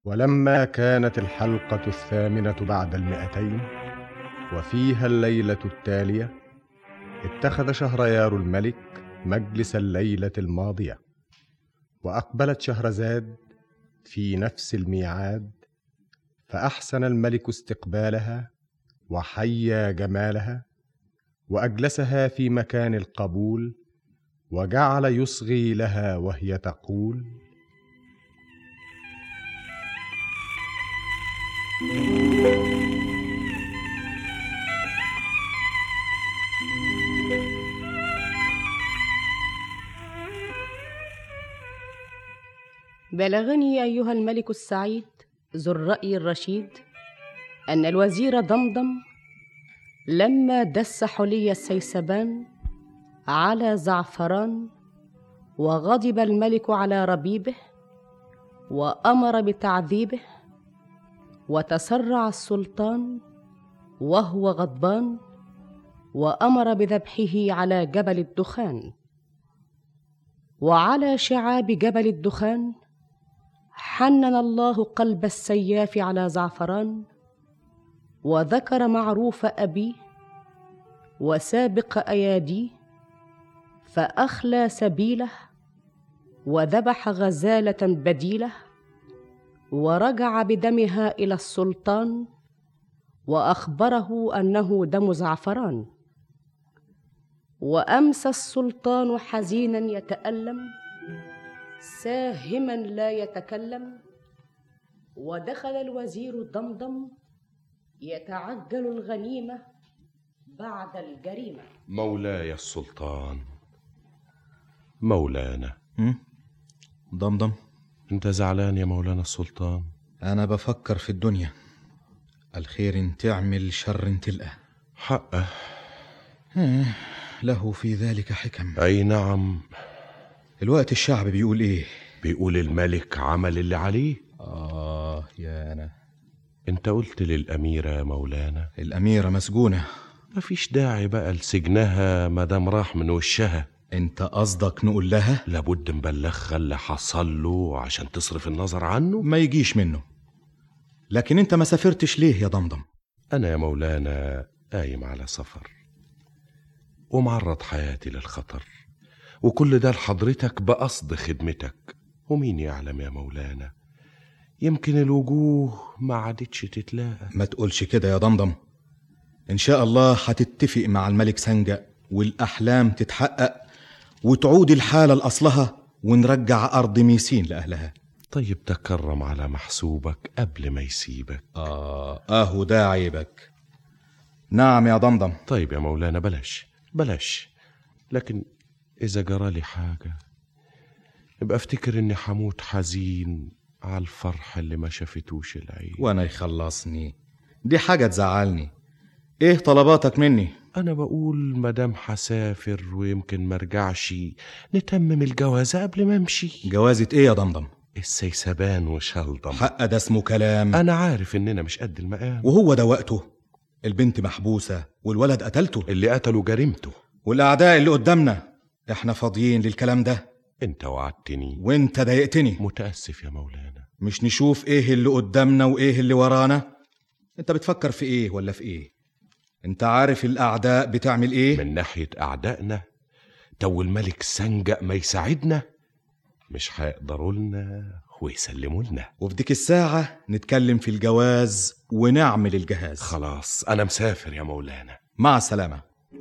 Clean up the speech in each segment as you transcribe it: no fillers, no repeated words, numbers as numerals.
ولما كانت الحلقة 8 بعد 200 وفيها الليلة التالية، اتخذ شهريار الملك مجلس الليلة الماضية، وأقبلت شهرزاد في نفس الميعاد، فأحسن الملك استقبالها وحيا جمالها، وأجلسها في مكان القبول، وجعل يصغي لها وهي تقول: بلغني أيها الملك السعيد ذو الرأي الرشيد أن الوزير ضمضم لما دس حلي السيسبان على زعفران، وغضب الملك على ربيبه وأمر بتعذيبه، وتسرع السلطان وهو غضبان وأمر بذبحه على جبل الدخان. وعلى شعاب جبل الدخان حنن الله قلب السياف على زعفران، وذكر معروف أبيه وسابق أياديه، فأخلى سبيله وذبح غزالة بديلة، ورجع بدمها إلى السلطان وأخبره أنه دم زعفران. وأمسى السلطان حزينا يتألم ساهما لا يتكلم، ودخل الوزير ضمضم يتعجل الغنيمة بعد الجريمة. مولاي السلطان، مولانا. ضمضم، انت زعلان يا مولانا السلطان؟ أنا بفكر في الدنيا، الخير إن تعمل شر إن تلقى. حقه له في ذلك حكم. أي نعم. الوقت الشعب بيقول إيه؟ بيقول الملك عمل اللي عليه. يا أنا. انت قلت للأميرة يا مولانا. الأميرة مسجونة، مفيش داعي بقى لسجنها مادام راح من وشها. انت قصدك نقول لها؟ لابد نبلغها اللي حصل له عشان تصرف النظر عنه. ما يجيش منه. لكن انت ما سافرتش ليه يا ضمضم؟ انا يا مولانا قايم على سفر ومعرض حياتي للخطر، وكل ده لحضرتك بقصد خدمتك. ومين يعلم يا مولانا، يمكن الوجوه ما عادتش تتلاقى. ما تقولش كده يا ضمضم. ان شاء الله هتتفق مع الملك سنجة والأحلام تتحقق، وتعود الحالة لأصلها، ونرجع أرض ميسين لأهلها. طيب تكرم على محسوبك قبل ما يسيبك. أهو ده عيبك. نعم يا ضمضم. طيب يا مولانا بلاش، لكن إذا جرالي حاجة يبقى افتكر إني حموت حزين على الفرح اللي ما شافتوش العين. وأنا يخلصني دي حاجة تزعلني. إيه طلباتك مني؟ أنا بقول مدام حسافر ويمكن مرجعش، نتمم الجوازة قبل ما امشي. جوازة إيه يا ضمضم؟ السيسبان وشلضم. حق ده اسمه كلام. أنا عارف إننا مش قد المقام، وهو ده وقته. البنت محبوسة والولد قتلته. اللي قتله جريمته. والأعداء اللي قدامنا. إحنا فاضيين للكلام ده. انت وعدتني وانت ضايقتني. متأسف يا مولانا. مش نشوف إيه اللي قدامنا وإيه اللي ورانا؟ انت بتفكر في إيه ولا في إيه؟ انت عارف الأعداء بتعمل إيه؟ من ناحية أعدائنا تو الملك سنجأ ما يساعدنا مش هيقدروا لنا ويسلموا لنا. وفي ديك الساعة نتكلم في الجواز ونعمل الجهاز. خلاص أنا مسافر يا مولانا. مع السلامة.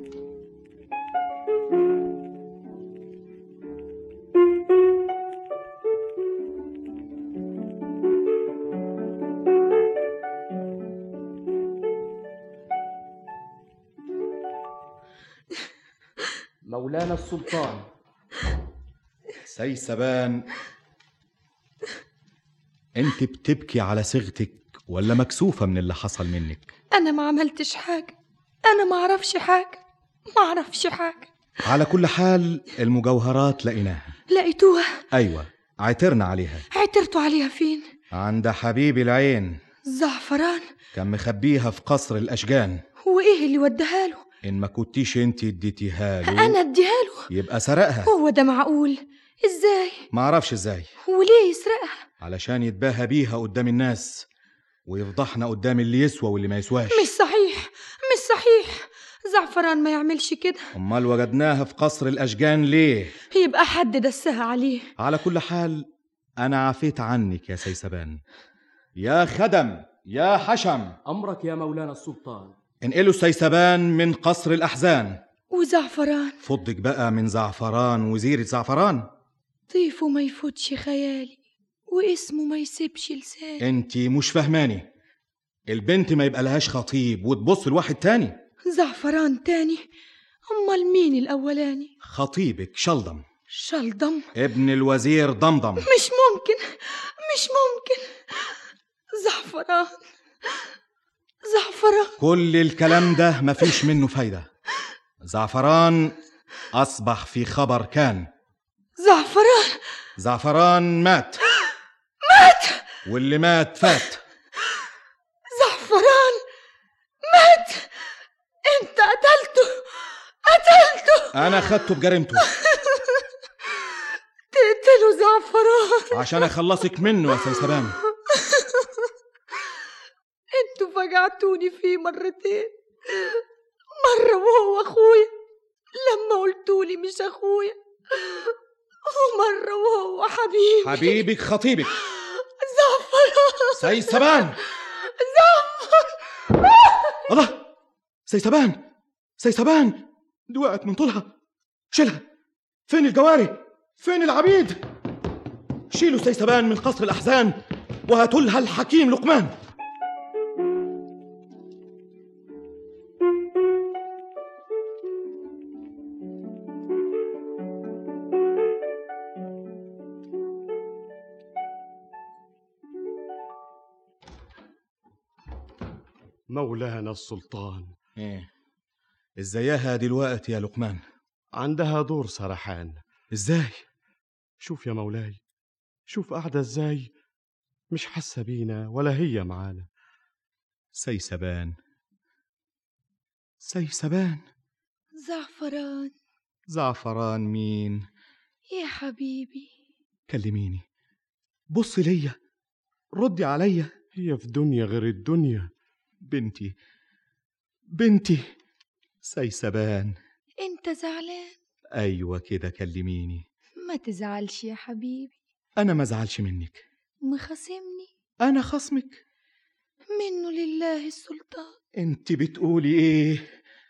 مولانا السلطان. سيسبان، انت بتبكي على صيغتك ولا مكسوفة من اللي حصل منك؟ أنا ما عملتش حاجة، أنا ما أعرفش حاجة. على كل حال المجوهرات لقيناها. لقيتوها؟ أيوة، عثرنا عليها. عثرتوا عليها فين؟ عند حبيب العين زعفران. كان مخبيها في قصر الأشجان. وإيه اللي وداها له؟ إن ما كنتيش انت اديتيها له أنا اديها له؟ يبقى سرقها. هو ده معقول؟ إزاي؟ ما اعرفش ازاي. وليه يسرقها؟ علشان يتباهى بيها قدام الناس ويفضحنا قدام اللي يسوى واللي ما يسواش. مش صحيح، مش صحيح. زعفران ما يعملش كده. امال وجدناها في قصر الاشجان ليه؟ يبقى حد دسها عليه. على كل حال انا عفيت عنك يا سيسبان. يا خدم، يا حشم، أمرك يا مولانا السلطان. انقلوا السيسبان من قصر الأحزان. وزعفران فضك بقى من زعفران وزيرة زعفران. طيفه ما يفوتش خيالي واسمه ما يسيبش لساني. انتي مش فهماني. البنت ما يبقى لهاش خطيب وتبص لواحد تاني. زعفران تاني؟ امال مين الاولاني؟ خطيبك شلدم. شلدم ابن الوزير ضمضم. مش ممكن، مش ممكن. زعفران، زعفران. كل الكلام ده مفيش منه فايدة. زعفران أصبح في خبر كان. زعفران مات. واللي مات فات. زعفران مات. انت قتلته. أنا خدته بجريمته. تقتله زعفران عشان أخلصك منه يا سيسبان. انتوا فجعتوني فيه مرتين. مرة وهو اخويا لما قلتولي مش اخويا، ومرة وهو حبيبك خطيبك زعفران. سيسبان. الله، سيسبان دي وقعت من طولها. شيلها. فين الجواري؟ فين العبيد؟ شيلوا سيسبان من قصر الأحزان وهاتوا لها الحكيم لقمان. مولانا السلطان. ايه ازايها دلوقتي يا لقمان؟ عندها دور سرحان. ازاي؟ شوف يا مولاي، شوف قاعدة ازاي، مش حاسة بينا ولا هي معانا. سيسبان. زعفران مين؟ يا حبيبي كلميني، بصي ليا، ردي عليا. هي في دنيا غير الدنيا. بنتي سيسبان. انت زعلان؟ ايوه كده، كلميني. ما تزعلش يا حبيبي. انا ما ازعلش منك. مخاصمني؟ انا خصمك؟ منه لله السلطان. انت بتقولي ايه؟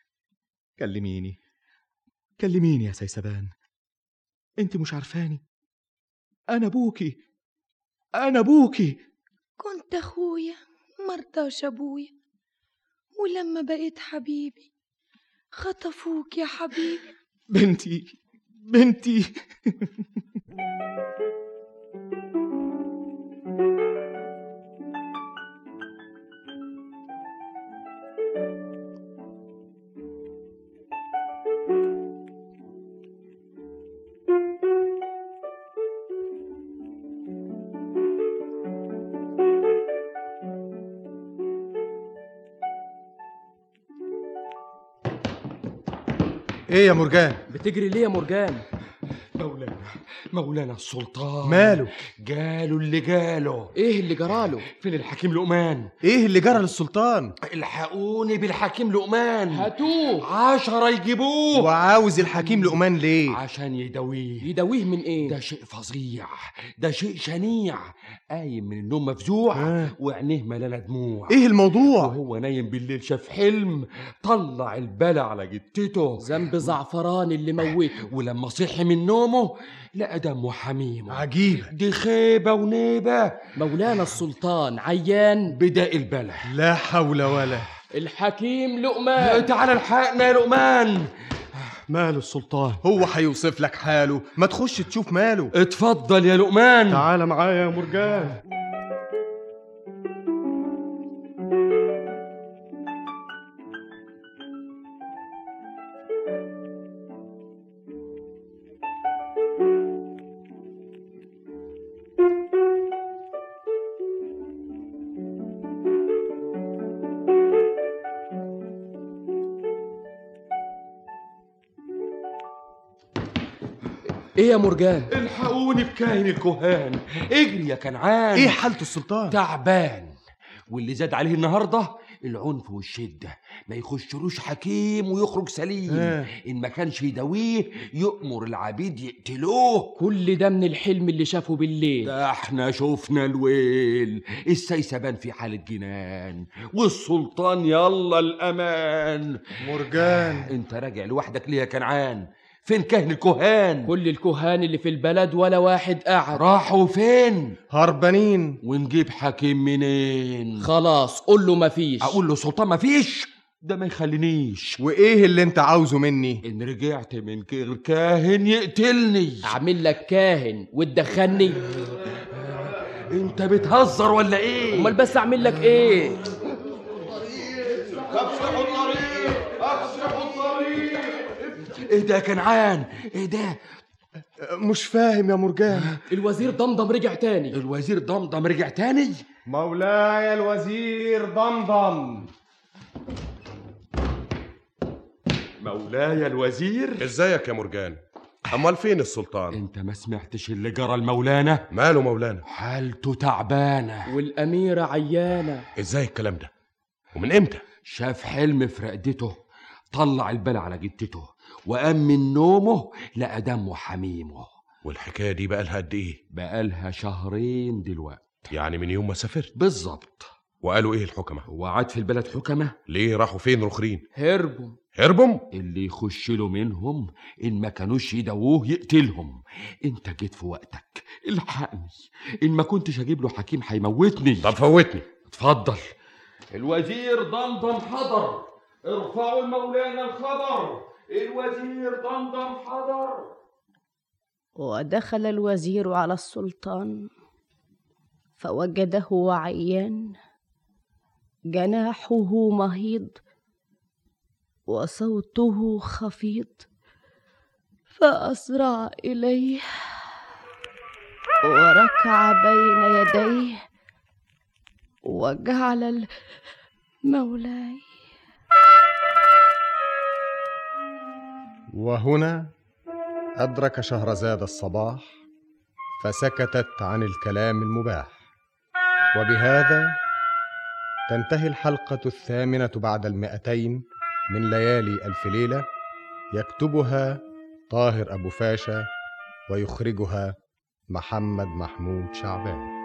كلميني يا سيسبان. انت مش عارفاني. انا ابوكي. كنت اخويا مرضاش ابويا، ولما بقيت حبيبي خطفوك يا حبيبي. بنتي ايه يا مرجان؟ بتجري ليه يا مرجان؟ مولانا السلطان. ماله؟ جاله اللي جاله. ايه اللي جراله؟ فين الحكيم لقمان؟ ايه اللي جرى للسلطان؟ الحقوني بالحكيم لقمان. هاتوه. 10 يجيبوه. وعاوز الحكيم لقمان ليه؟ عشان يداويه. يداويه من ايه؟ ده شيء فظيع، ده شيء شنيع. قايم من النوم مفزوع وعينيه ملانه دموع. ايه الموضوع؟ وهو نايم بالليل شاف حلم طلع البلا على جتته. ذنب زعفران اللي موته. ولما صحي من نومه لقى دمه حميمه. عجيبة، دي خيبة ونيبة. مولانا السلطان عيان بداء البلا. لا حول ولا. الحكيم لقمان. تعال الحقنا يا لقمان. ماله السلطان؟ هو هيوصف لك حاله، ما تخش تشوف ماله. اتفضل يا لقمان. تعال معايا يا مرجان. ايه يا مرجان؟ الحقوني الحقوني بكاهن الكهان، اجري يا كنعان. ايه حالة السلطان؟ تعبان، واللي زاد عليه النهارده العنف والشده، ما يخشلوش حكيم ويخرج سليم. ان ما كانش يداويه يؤمر العبيد يقتلوه. كل ده من الحلم اللي شافه بالليل. ده احنا شفنا الويل، السيسبان في حالة جنان، والسلطان يلا الامان. مرجان، انت راجع لوحدك ليه يا كنعان؟ فين كهن الكهان؟ كل الكهان اللي في البلد ولا واحد قعد. راحوا فين؟ هربانين. ونجيب حكيم منين؟ خلاص قول له مفيش. اقول له سلطان مفيش؟ ده ما يخلينيش. وايه اللي انت عاوزه مني؟ ان رجعت من غير كاهن يقتلني. اعمل لك كاهن وتدخلني؟ انت بتهزر ولا ايه؟ امال بس اعمل لك ايه؟ افسحوا الطريق، افسحوا الطريق. ايه ده يا كنعان؟ ايه ده؟ مش فاهم يا مرجان. الوزير ضمضم رجع تاني. الوزير ضمضم رجع تاني؟ مولاي الوزير ضمضم. مولاي الوزير. ازيك يا مرجان؟ امال فين السلطان؟ انت ما سمعتش اللي جرى المولانا؟ ماله مولانا؟ حالته تعبانه والاميره عيانه. ازاي الكلام ده؟ ومن امتى؟ شاف حلم في رقدته، طلع البلا على جدته، وقام من نومه لقى دمه حميمه. والحكايه دي بقالها قد ايه؟ بقالها شهرين دلوقتي. يعني من يوم ما سافرت؟ بالظبط. وقالوا ايه الحكمه؟ وقعد في البلد حكمه. ليه راحوا فين رخرين؟ هربوا. اللي يخش له منهم ان ما كانوش يداووه يقتلهم. انت جيت في وقتك، الحقني، ان ما كنتش اجيب له حكيم هيموتني. طب فوتني. اتفضل. الوزير ضمضم حضر، ارفعوا المولانا الخبر. الوزير ضمضم حضر. ودخل الوزير على السلطان فوجده عيان، جناحه مهيض وصوته خفيض، فأسرع إليه وركع بين يديه وجعل مولاي. وهنا أدرك شهرزاد الصباح فسكتت عن الكلام المباح. وبهذا تنتهي الحلقة 8 بعد 200 من ليالي ألف ليلة، يكتبها طاهر أبو فاشا ويخرجها محمد محمود شعبان.